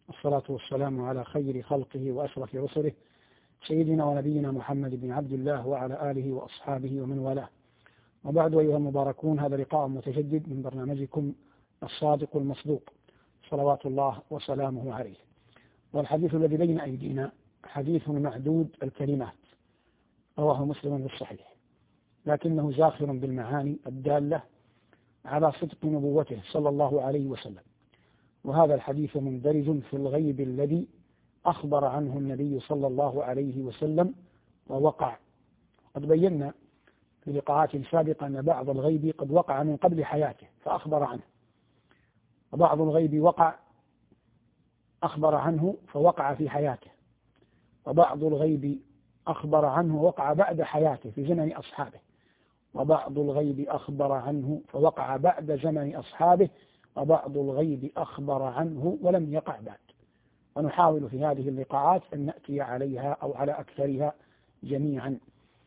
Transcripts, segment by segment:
والصلاة والسلام على خير خلقه وأشرف رسله سيدنا ونبينا محمد بن عبد الله وعلى آله وأصحابه ومن والاه. وبعد أيها المباركون، هذا لقاء متجدد من برنامجكم الصادق المصدوق صلوات الله وسلامه عليه. والحديث الذي بين أيدينا حديث معدود الكلمات، رواه مسلم في الصحيح، لكنه زاخر بالمعاني الدالة على صدق نبوته صلى الله عليه وسلم. وهذا الحديث مندرج في الغيب الذي أخبر عنه النبي صلى الله عليه وسلم ووقع. قد بينا في لقاءات سابقة أن بعض الغيب قد وقع من قبل حياته فأخبر عنه، وبعض الغيب وقع أخبر عنه فوقع في حياته، وبعض الغيب أخبر عنه ووقع بعد حياته في زمن أصحابه، وبعض الغيب أخبر عنه فوقع بعد زمن أصحابه، وبعض الغيب أخبر عنه ولم يقع بعد. ونحاول في هذه اللقاءات أن نأتي عليها أو على أكثرها جميعا.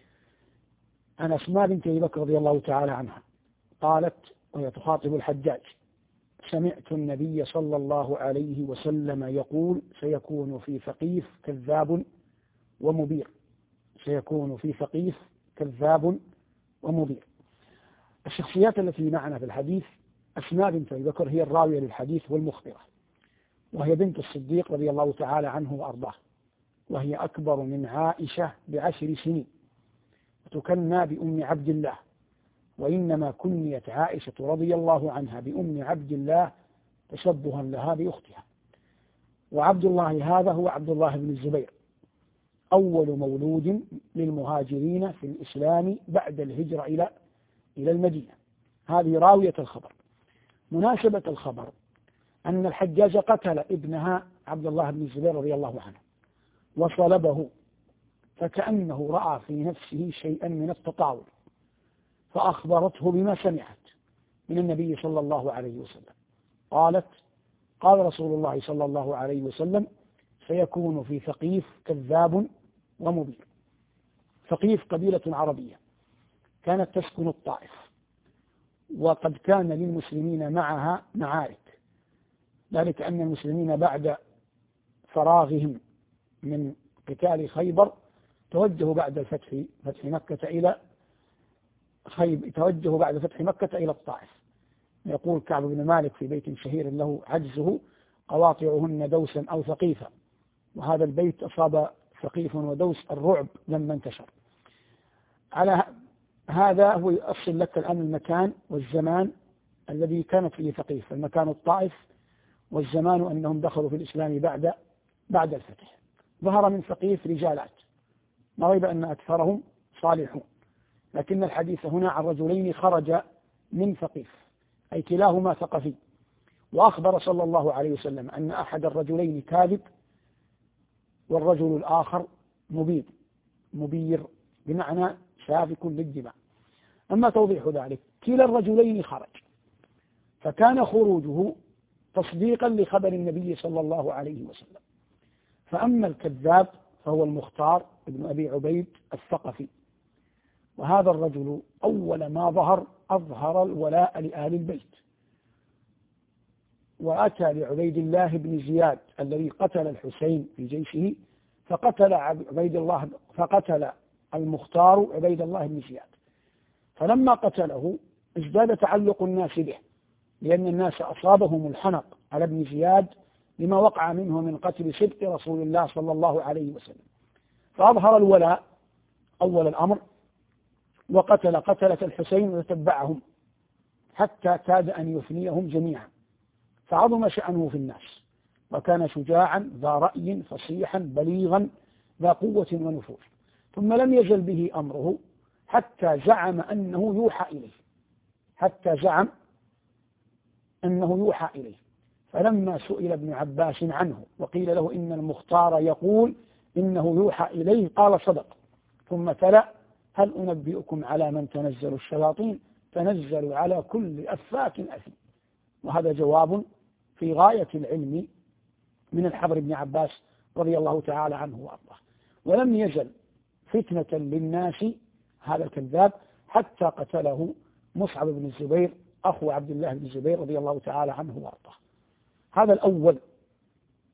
عن أسماء بنت أبي بكر رضي الله تعالى عنها قالت وهي تخاطب الحجاج: سمعت النبي صلى الله عليه وسلم يقول: سيكون في ثقيف كذاب ومبير. سيكون في ثقيف كذاب ومبير. الشخصيات التي معنا في الحديث أسماء بنت أبي بكر هي الراوية للحديث والمخبرة، وهي بنت الصديق رضي الله تعالى عنه وأرضاه، وهي أكبر من عائشة ب10 سنين، وتكنى بأم عبد الله، وإنما كنيت عائشة رضي الله عنها بأم عبد الله تشبها لها بأختها. وعبد الله هذا هو عبد الله بن الزبير، أول مولود للمهاجرين في الإسلام بعد الهجرة إلى المدينة. هذه راوية الخبر. مناسبة الخبر أن الحجاج قتل ابنها عبد الله بن الزبير رضي الله عنه وصلبه، فكأنه رأى في نفسه شيئا من التطاول، فأخبرته بما سمعت من النبي صلى الله عليه وسلم. قالت: قال رسول الله صلى الله عليه وسلم: سيكون في ثقيف كذاب ومبير. ثقيف قبيلة عربية كانت تسكن الطائف، وقد كان للمسلمين معها معارك، ذلك أن المسلمين بعد فراغهم من قتال خيبر توجهوا بعد فتح مكة إلى الطائف. يقول كعب بن مالك في بيت شهير له عجزه: قواطعهن دوسا أو ثقيفا. وهذا البيت أصاب ثقيف ودوس الرعب لما انتشر. على هذا هو يؤصل لك الآن المكان والزمان الذي كانت فيه ثقيف، المكان الطائف، والزمان أنهم دخلوا في الإسلام بعد الفتح. ظهر من ثقيف رجالات، ما ريب أن أكثرهم صالحون، لكن الحديث هنا عن رجلين خرج من ثقيف، أي كلاهما ثقفي. وأخبر صلى الله عليه وسلم أن أحد الرجلين كاذب والرجل الآخر مبير بمعنى سافك للدماء. أما توضيح ذلك: كلا الرجلين خرج، فكان خروجه تصديقا لخبر النبي صلى الله عليه وسلم. فأما الكذاب فهو المختار ابن أبي عبيد الثقفي، وهذا الرجل أول ما أظهر الولاء لآل البيت، وأتى لعبيد الله بن زياد الذي قتل الحسين في جيشه، فقتل المختار عبيد الله بن زياد. فلما قتله ازداد تعلق الناس به، لأن الناس أصابهم الحنق على ابن زياد لما وقع منه من قتل سبط رسول الله صلى الله عليه وسلم، فأظهر الولاء أول الأمر، وقتل قتلة الحسين وتبعهم حتى كاد أن يفنيهم جميعا، فعظم شأنه في الناس، وكان شجاعا ذا رأي فصيحا بليغا ذا قوة ونفوذ. ثم لم يزل به أمره حتى زعم أنه يوحى إليه. فلما سئل ابن عباس عنه وقيل له إن المختار يقول إنه يوحى إليه قال: صدق. ثم تلا: هل أنبئكم على من تنزل الشياطين؟ تنزل على كل أفاك أثيم. وهذا جواب في غاية العلم من الحبر بن عباس رضي الله تعالى عنه وأرضاه. ولم يزل فتنة للناس هذا الكذاب حتى قتله مصعب بن الزبير أخو عبد الله بن الزبير رضي الله تعالى عنه وأرضاه. هذا الأول.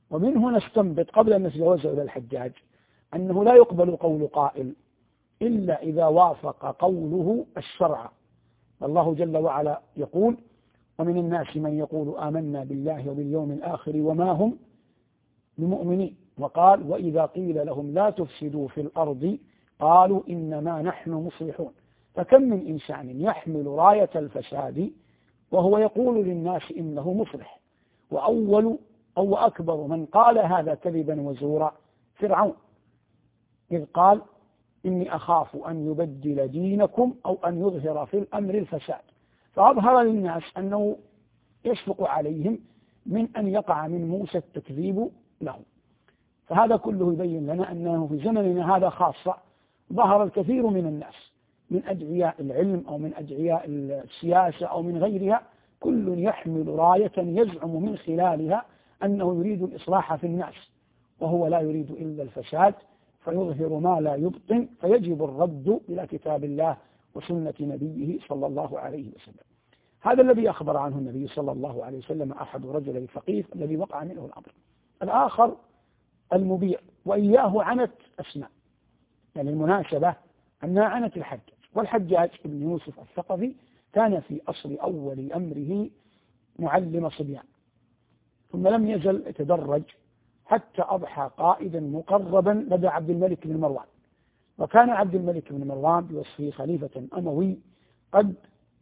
ومن هنا نستنبط قبل أن نتجاوز إلى الحجاج أنه لا يقبل قول قائل إلا إذا وافق قوله الشرع. الله جل وعلا يقول: ومن الناس من يقول آمنا بالله وباليوم الآخر وما هم بمؤمنين. وقال: وإذا قيل لهم لا تفسدوا في الأرض قالوا إنما نحن مصلحون. فكم من إنسان يحمل راية الفساد وهو يقول للناس إنه مصلح. وأول أو أكبر من قال هذا كذبا وزورا فرعون، إذ قال: إني أخاف أن يبدل دينكم أو أن يظهر في الأمر الفساد. فأظهر للناس أنه يشفق عليهم من أن يقع من موسى التكذيب له. فهذا كله يبين لنا أنه في زمننا هذا خاصة ظهر الكثير من الناس من أدعياء العلم أو من أدعياء السياسة أو من غيرها، كل يحمل راية يزعم من خلالها أنه يريد الإصلاح في الناس، وهو لا يريد إلا الفساد، فيظهر ما لا يبطن، فيجب الرد إلى كتاب الله وسنة نبيه صلى الله عليه وسلم. هذا الذي أخبر عنه النبي صلى الله عليه وسلم أحد رجلي ثقيف الذي وقع منه الأمر. الآخر المبيع، وإياه عنت أسماء، يعني المناسبة أنها عنت الحجاج. والحجاج بن يوسف الثقفي كان في أصل أول أمره معلم صبيان، ثم لم يزل يتدرج حتى أضحى قائدا مقربا لدى عبد الملك بن مروان. وكان عبد الملك بن مروان بوصفه خليفة أموي قد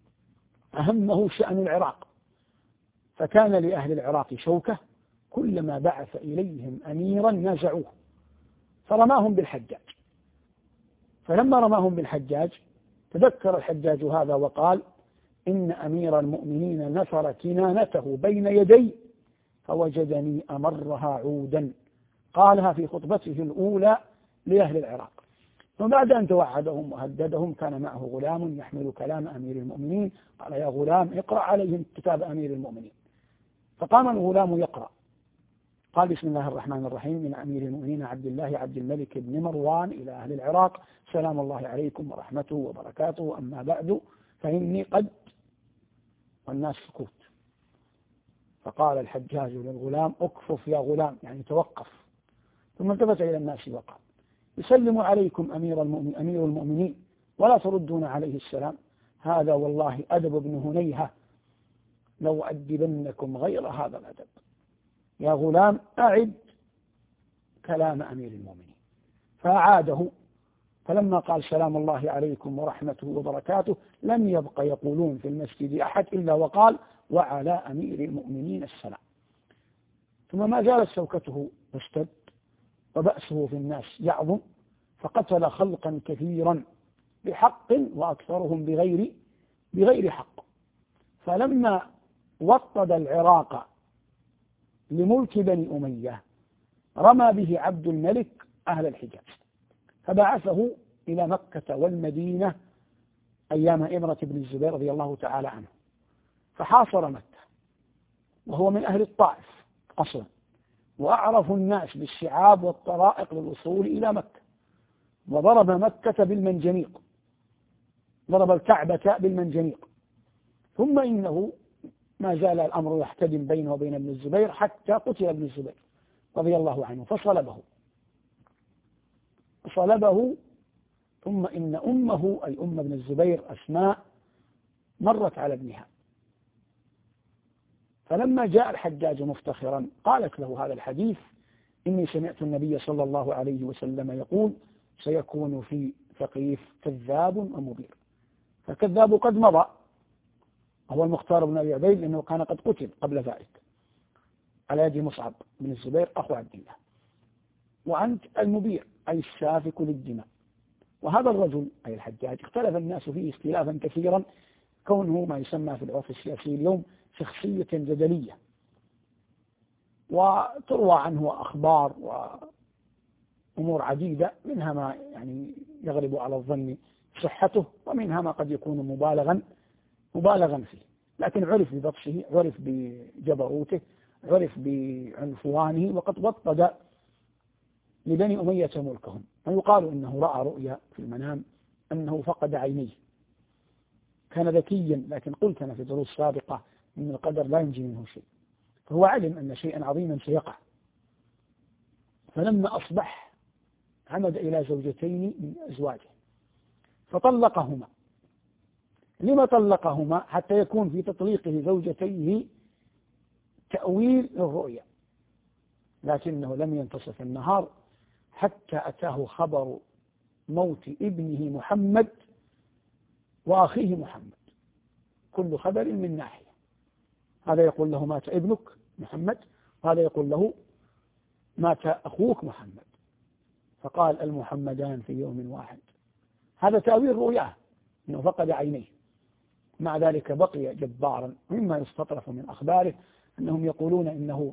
أهمه شأن العراق، فكان لأهل العراق شوكة، كلما بعث إليهم أميرا نازعوه فرماهم بالحجاج. فلما رماهم بالحجاج تذكر الحجاج هذا وقال: إن أمير المؤمنين نثر كنانته بين يدي فوجدني أمرها عودا. قالها في خطبته الأولى لأهل العراق. وبعد أن توعدهم وهددهم كان معه غلام يحمل كلام أمير المؤمنين، قال: يا غلام اقرأ عليهم كتاب أمير المؤمنين. فقام الغلام يقرأ، قال: بسم الله الرحمن الرحيم، من أمير المؤمنين عبد الله عبد الملك بن مروان إلى أهل العراق، سلام الله عليكم ورحمته وبركاته، أما بعد فإني قد. والناس سكوت. فقال الحجاج للغلام: اكفف يا غلام، يعني توقف. ثم التفت إلى الناس وقال: يسلم عليكم أمير المؤمنين ولا تردون عليه السلام، هذا والله أدب ابن هنيهة، لو أدبنكم غير هذا الأدب. يا غلام أعد كلام أمير المؤمنين. فأعاده، فلما قال: سلام الله عليكم ورحمته وبركاته، لم يبق يقولون في المسجد أحد إلا وقال: وعلى أمير المؤمنين السلام. ثم ما زالت شوكته تشتد وبأسه في الناس يعظم، فقتل خلقا كثيرا بحق وأكثرهم بغير حق. فلما وطد العراق لملك بني أمية رمى به عبد الملك أهل الحجاز، فبعثه إلى مكة والمدينة أيام إمرة بن الزبير رضي الله تعالى عنه، فحاصر مكة، وهو من أهل الطائف أصلا، وأعرف الناس بالشعاب والطرائق للوصول إلى مكة، وضرب مكة بالمنجنيق، ضرب الكعبة بالمنجنيق. ثم إنه ما زال الأمر يحتدم بينه وبين ابن الزبير حتى قتل ابن الزبير رضي الله عنه فصلبه. ثم إن أمه أي أم ابن الزبير أسماء مرت على ابنها، فلما جاء الحجاج مفتخرا قالت له هذا الحديث: إني سمعت النبي صلى الله عليه وسلم يقول: سيكون في ثقيف كذاب ومبير. فالكذاب قد مضى، هو المختار بن أبي عبيد، لأنه كان قد قتل قبل ذلك على يد مصعب بن الزبير أخو عبد الله. وأنت المبير أي السافك للدماء. وهذا الرجل أي الحجاج اختلف الناس فيه اختلافا كثيرا، كونه ما يسمى في العرف السياسي اليوم شخصية جدلية، وتروى عنه أخبار وأمور عديدة، منها ما يعني يغلب على الظن صحته، ومنها ما قد يكون مبالغا فيه، لكن عرف ببطشه، عرف بجبروته، عرف بعنفوانه، وقد وطد لبني أمية ملكهم. ويقال إنه رأى رؤيا في المنام أنه فقد عينيه. كان ذكيا، لكن قلت أنا في دروس سابقة أن القدر لا ينجي منه شيء، فهو علم أن شيئا عظيما سيقع، فلما أصبح عمد إلى زوجتين من أزواجه فطلقهما. لما طلقهما؟ حتى يكون في تطليقه زوجتيه تأويل للرؤيا، لكنه لم ينتصف النهار حتى أتاه خبر موت ابنه محمد وأخيه محمد، كل خبر من ناحية. هذا يقول له مات ابنك محمد، وهذا يقول له مات أخوك محمد، فقال المحمدان في يوم واحد. هذا تأويل رؤياه، أنه فقد عينيه. مع ذلك بقي جبارا. مما يستطرف من أخباره أنهم يقولون إنه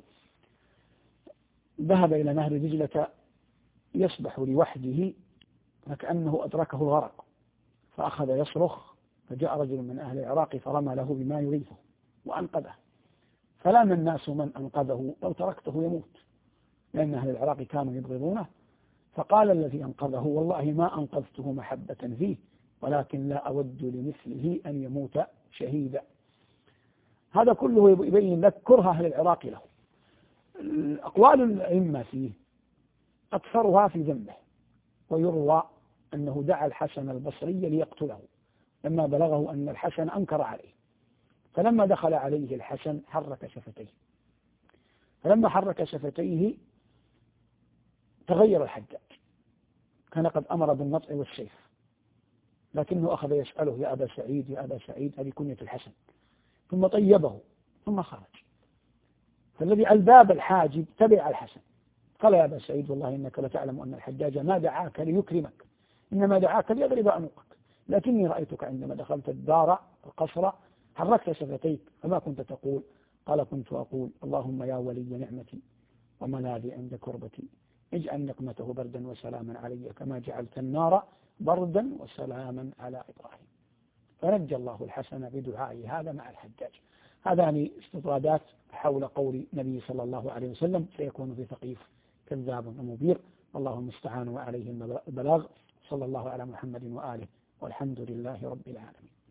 ذهب إلى نهر دجلة يسبح لوحده فكأنه أدركه الغرق، فأخذ يصرخ، فجاء رجل من أهل العراق فرمى له بما يغيثه وأنقذه. فلام الناس من أنقذه، لو تركته يموت، لأن أهل العراق كانوا يبغضونه. فقال الذي أنقذه والله ما أنقذته محبة فيه، ولكن لا أود لمثله أن يموت شهيدا. هذا كله يبين لك كره أهل العراق له. أقوال الأئمة فيه أكثرها في ذمه، ويروى أنه دعا الحسن البصري ليقتله لما بلغه أن الحسن أنكر عليه، فلما دخل عليه الحسن حرك شفتيه، فلما حرك شفتيه تغير الحجاج، كان قد أمر بالنطع والسيف، لكنه أخذ يسأله يا أبا سعيد يا أبا سعيد، هذه كنية الحسن، ثم طيبه ثم خرج. فالذي على الباب الحاجب تبع الحسن، قال يا أبا سعيد والله إنك لتعلم أن الحجاج ما دعاك ليكرمك، إنما دعاك ليضرب عنقك، لكني رأيتك عندما دخلت الدار القصر حركت شفتيك، فما كنت تقول؟ قال كنت أقول اللهم يا ولي نعمتي وملاذي عند كربتي اجعل نقمته بردا وسلاما علي كما جعلت النار بردا وسلاما على إبراهيم. فنجى الله الحسن بدعائه هذا مع الحجاج. هذان استطرادات حول قول النبي صلى الله عليه وسلم سيكون في ثقيف كذاب ومبير، والله المستعان وعليه البلاغ. صلى الله على محمد وآله، والحمد لله رب العالمين.